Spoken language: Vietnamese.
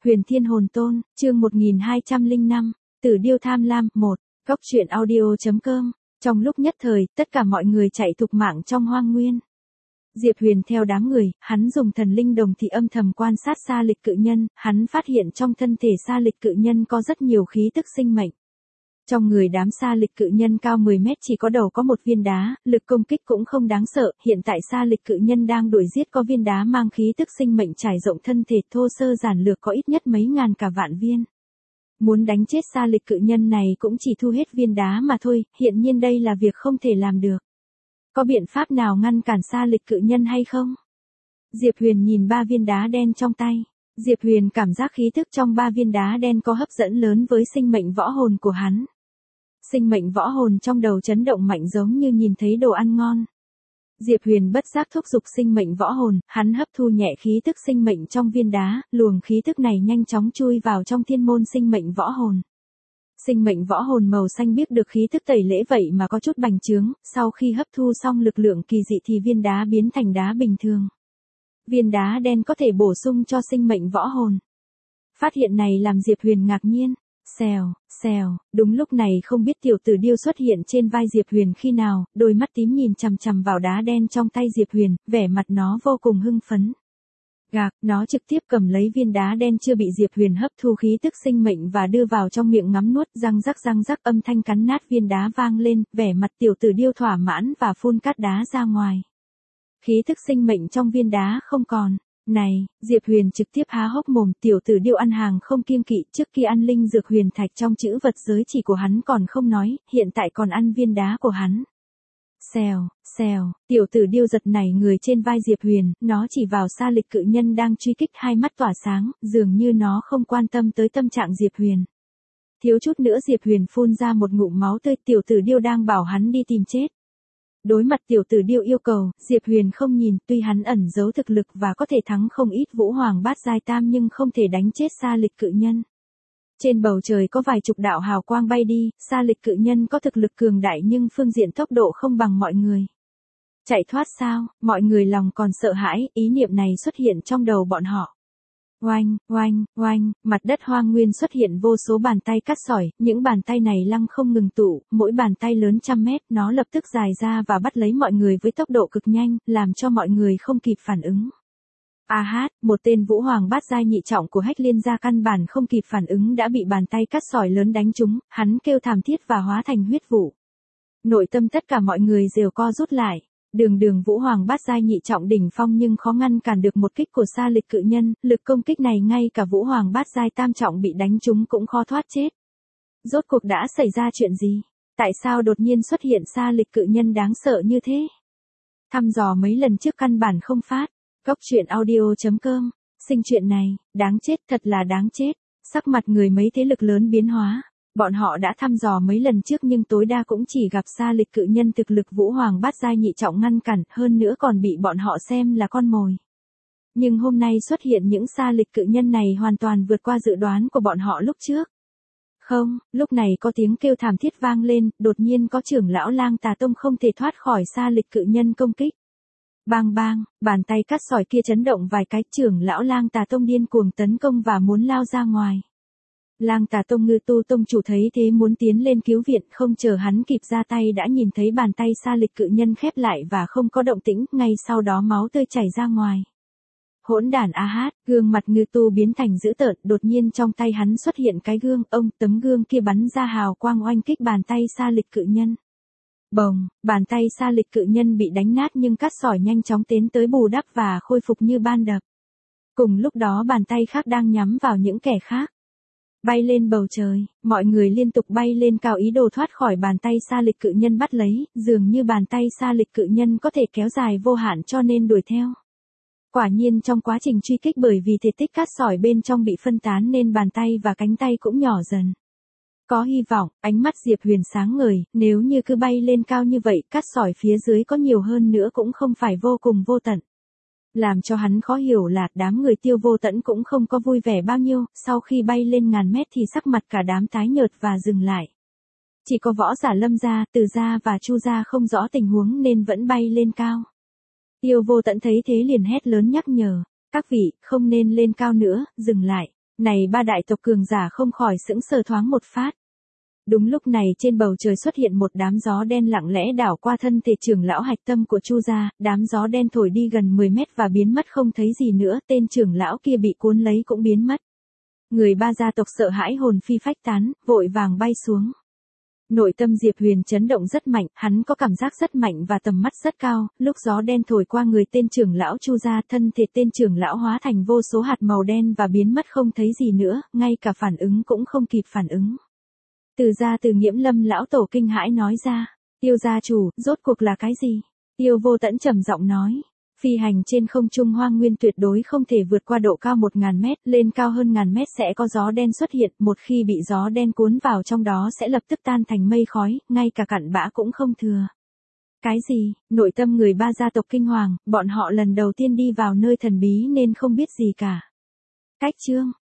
Huyền Thiên Hồn Tôn, chương 1205, Tử Điêu Tham Lam, 1, Góc truyện audio.com. Trong lúc nhất thời, tất cả mọi người chạy thục mạng trong hoang nguyên. Diệp Huyền theo đám người, hắn dùng thần linh đồng thị âm thầm quan sát Sa Lịch cự nhân, hắn phát hiện trong thân thể Sa Lịch cự nhân có rất nhiều khí tức sinh mệnh. Trong người đám Sa Lịch cự nhân cao 10 mét chỉ có đầu có một viên đá, lực công kích cũng không đáng sợ, hiện tại Sa Lịch cự nhân đang đuổi giết có viên đá mang khí tức sinh mệnh trải rộng thân thể, thô sơ giản lược có ít nhất mấy ngàn cả vạn viên. Muốn đánh chết Sa Lịch cự nhân này cũng chỉ thu hết viên đá mà thôi, hiện nhiên đây là việc không thể làm được. Có biện pháp nào ngăn cản Sa Lịch cự nhân hay không? Diệp Huyền nhìn 3 viên đá đen trong tay. Diệp Huyền cảm giác khí thức trong 3 viên đá đen có hấp dẫn lớn với sinh mệnh võ hồn của hắn. Sinh mệnh võ hồn trong đầu chấn động mạnh giống như nhìn thấy đồ ăn ngon. Diệp Huyền bất giác thúc giục sinh mệnh võ hồn, hắn hấp thu nhẹ khí tức sinh mệnh trong viên đá, luồng khí tức này nhanh chóng chui vào trong thiên môn sinh mệnh võ hồn. Sinh mệnh võ hồn màu xanh biết được khí tức tẩy lễ vậy mà có chút bành trướng, sau khi hấp thu xong lực lượng kỳ dị thì viên đá biến thành đá bình thường. Viên đá đen có thể bổ sung cho sinh mệnh võ hồn. Phát hiện này làm Diệp Huyền ngạc nhiên. Xèo, xèo, đúng lúc này không biết tiểu tử điêu xuất hiện trên vai Diệp Huyền khi nào, đôi mắt tím nhìn chằm chằm vào đá đen trong tay Diệp Huyền, vẻ mặt nó vô cùng hưng phấn. Gạc, nó trực tiếp cầm lấy viên đá đen chưa bị Diệp Huyền hấp thu khí tức sinh mệnh và đưa vào trong miệng ngắm nuốt, răng rắc âm thanh cắn nát viên đá vang lên, vẻ mặt tiểu tử điêu thỏa mãn và phun cát đá ra ngoài. Khí tức sinh mệnh trong viên đá không còn. Này, Diệp Huyền trực tiếp há hốc mồm, tiểu tử điêu ăn hàng không kiêng kỵ, trước kia ăn linh dược huyền thạch trong chữ vật giới chỉ của hắn còn không nói, hiện tại còn ăn viên đá của hắn. Xèo, xèo, tiểu tử điêu giật nảy người trên vai Diệp Huyền, nó chỉ vào Sa Lịch cự nhân đang truy kích, hai mắt tỏa sáng, dường như nó không quan tâm tới tâm trạng Diệp Huyền. Thiếu chút nữa Diệp Huyền phun ra một ngụm máu tươi, tiểu tử điêu đang bảo hắn đi tìm chết. Đối mặt tiểu tử điêu yêu cầu, Diệp Huyền không nhìn, tuy hắn ẩn giấu thực lực và có thể thắng không ít vũ hoàng bát giai tam nhưng không thể đánh chết Sa Lịch cự nhân. Trên bầu trời có vài chục đạo hào quang bay đi, Sa Lịch cự nhân có thực lực cường đại nhưng phương diện tốc độ không bằng mọi người. Chạy thoát sao, mọi người lòng còn sợ hãi, ý niệm này xuất hiện trong đầu bọn họ. Oanh, oanh, oanh, mặt đất hoang nguyên xuất hiện vô số bàn tay cắt sỏi, những bàn tay này lăng không ngừng tụ, mỗi bàn tay lớn trăm mét, nó lập tức dài ra và bắt lấy mọi người với tốc độ cực nhanh, làm cho mọi người không kịp phản ứng. A hát, một tên vũ hoàng bát giai nhị trọng của Hách Liên gia căn bản không kịp phản ứng đã bị bàn tay cắt sỏi lớn đánh trúng, hắn kêu thảm thiết và hóa thành huyết vụ. Nội tâm tất cả mọi người đều co rút lại. Đường vũ hoàng bát giai nhị trọng đỉnh phong nhưng khó ngăn cản được một kích của Sa Lịch cự nhân, lực công kích này ngay cả vũ hoàng bát giai tam trọng bị đánh trúng cũng khó thoát chết. Rốt cuộc đã xảy ra chuyện gì? Tại sao đột nhiên xuất hiện Sa Lịch cự nhân đáng sợ như thế? Thăm dò mấy lần trước căn bản không phát. Góc truyện audio.com. Sinh chuyện này, đáng chết, thật là đáng chết. Sắc mặt người mấy thế lực lớn biến hóa. Bọn họ đã thăm dò mấy lần trước nhưng tối đa cũng chỉ gặp Sa Lịch cự nhân thực lực vũ hoàng bát giai nhị trọng ngăn cản, hơn nữa còn bị bọn họ xem là con mồi. Nhưng hôm nay xuất hiện những Sa Lịch cự nhân này hoàn toàn vượt qua dự đoán của bọn họ lúc trước. Không, lúc này có tiếng kêu thảm thiết vang lên, đột nhiên có trưởng lão Lang Tà Tông không thể thoát khỏi Sa Lịch cự nhân công kích. Bang bang, bàn tay cắt sỏi kia chấn động vài cái, trưởng lão Lang Tà Tông điên cuồng tấn công và muốn lao ra ngoài. Lang Tà Tông Ngư Tu Tông chủ thấy thế muốn tiến lên cứu viện, không chờ hắn kịp ra tay đã nhìn thấy bàn tay Sa Lịch cự nhân khép lại và không có động tĩnh, ngay sau đó máu tươi chảy ra ngoài. Hỗn đản a hát, gương mặt Ngư Tu biến thành dữ tợn, đột nhiên trong tay hắn xuất hiện cái gương, tấm gương kia bắn ra hào quang oanh kích bàn tay Sa Lịch cự nhân. Bồng, bàn tay Sa Lịch cự nhân bị đánh nát nhưng cắt sỏi nhanh chóng tiến tới bù đắp và khôi phục như ban đầu. Cùng lúc đó bàn tay khác đang nhắm vào những kẻ khác. Bay lên bầu trời, mọi người liên tục bay lên cao ý đồ thoát khỏi bàn tay Sa Lịch cự nhân bắt lấy, dường như bàn tay Sa Lịch cự nhân có thể kéo dài vô hạn cho nên đuổi theo. Quả nhiên trong quá trình truy kích bởi vì thể tích cát sỏi bên trong bị phân tán nên bàn tay và cánh tay cũng nhỏ dần. Có hy vọng, ánh mắt Diệp Huyền sáng ngời, nếu như cứ bay lên cao như vậy, cát sỏi phía dưới có nhiều hơn nữa cũng không phải vô cùng vô tận. Làm cho hắn khó hiểu là đám người Tiêu Vô Tẫn cũng không có vui vẻ bao nhiêu, sau khi bay lên ngàn mét thì sắc mặt cả đám tái nhợt và dừng lại. Chỉ có võ giả Lâm gia, Từ gia và Chu gia không rõ tình huống nên vẫn bay lên cao. Tiêu Vô Tẫn thấy thế liền hét lớn nhắc nhở, các vị, không nên lên cao nữa, dừng lại. Này ba đại tộc cường giả không khỏi sững sờ thoáng một phát. Đúng lúc này trên bầu trời xuất hiện một đám gió đen lặng lẽ đảo qua thân thể trưởng lão hạch tâm của Chu gia, đám gió đen thổi đi gần 10 mét và biến mất không thấy gì nữa, tên trưởng lão kia bị cuốn lấy cũng biến mất. Người ba gia tộc sợ hãi hồn phi phách tán, vội vàng bay xuống. Nội tâm Diệp Huyền chấn động rất mạnh, hắn có cảm giác rất mạnh và tầm mắt rất cao, lúc gió đen thổi qua người tên trưởng lão Chu gia, thân thể tên trưởng lão hóa thành vô số hạt màu đen và biến mất không thấy gì nữa, ngay cả phản ứng cũng không kịp phản ứng. Từ gia Từ Nghiễm Lâm lão tổ kinh hãi nói ra, Tiêu gia chủ, rốt cuộc là cái gì? Tiêu Vô Tẫn trầm giọng nói, phi hành trên không trung hoang nguyên tuyệt đối không thể vượt qua độ cao 1000 mét, lên cao hơn 1000 mét sẽ có gió đen xuất hiện, một khi bị gió đen cuốn vào trong đó sẽ lập tức tan thành mây khói, ngay cả cặn bã cũng không thừa. Cái gì? Nội tâm người ba gia tộc kinh hoàng, bọn họ lần đầu tiên đi vào nơi thần bí nên không biết gì cả. Cách chương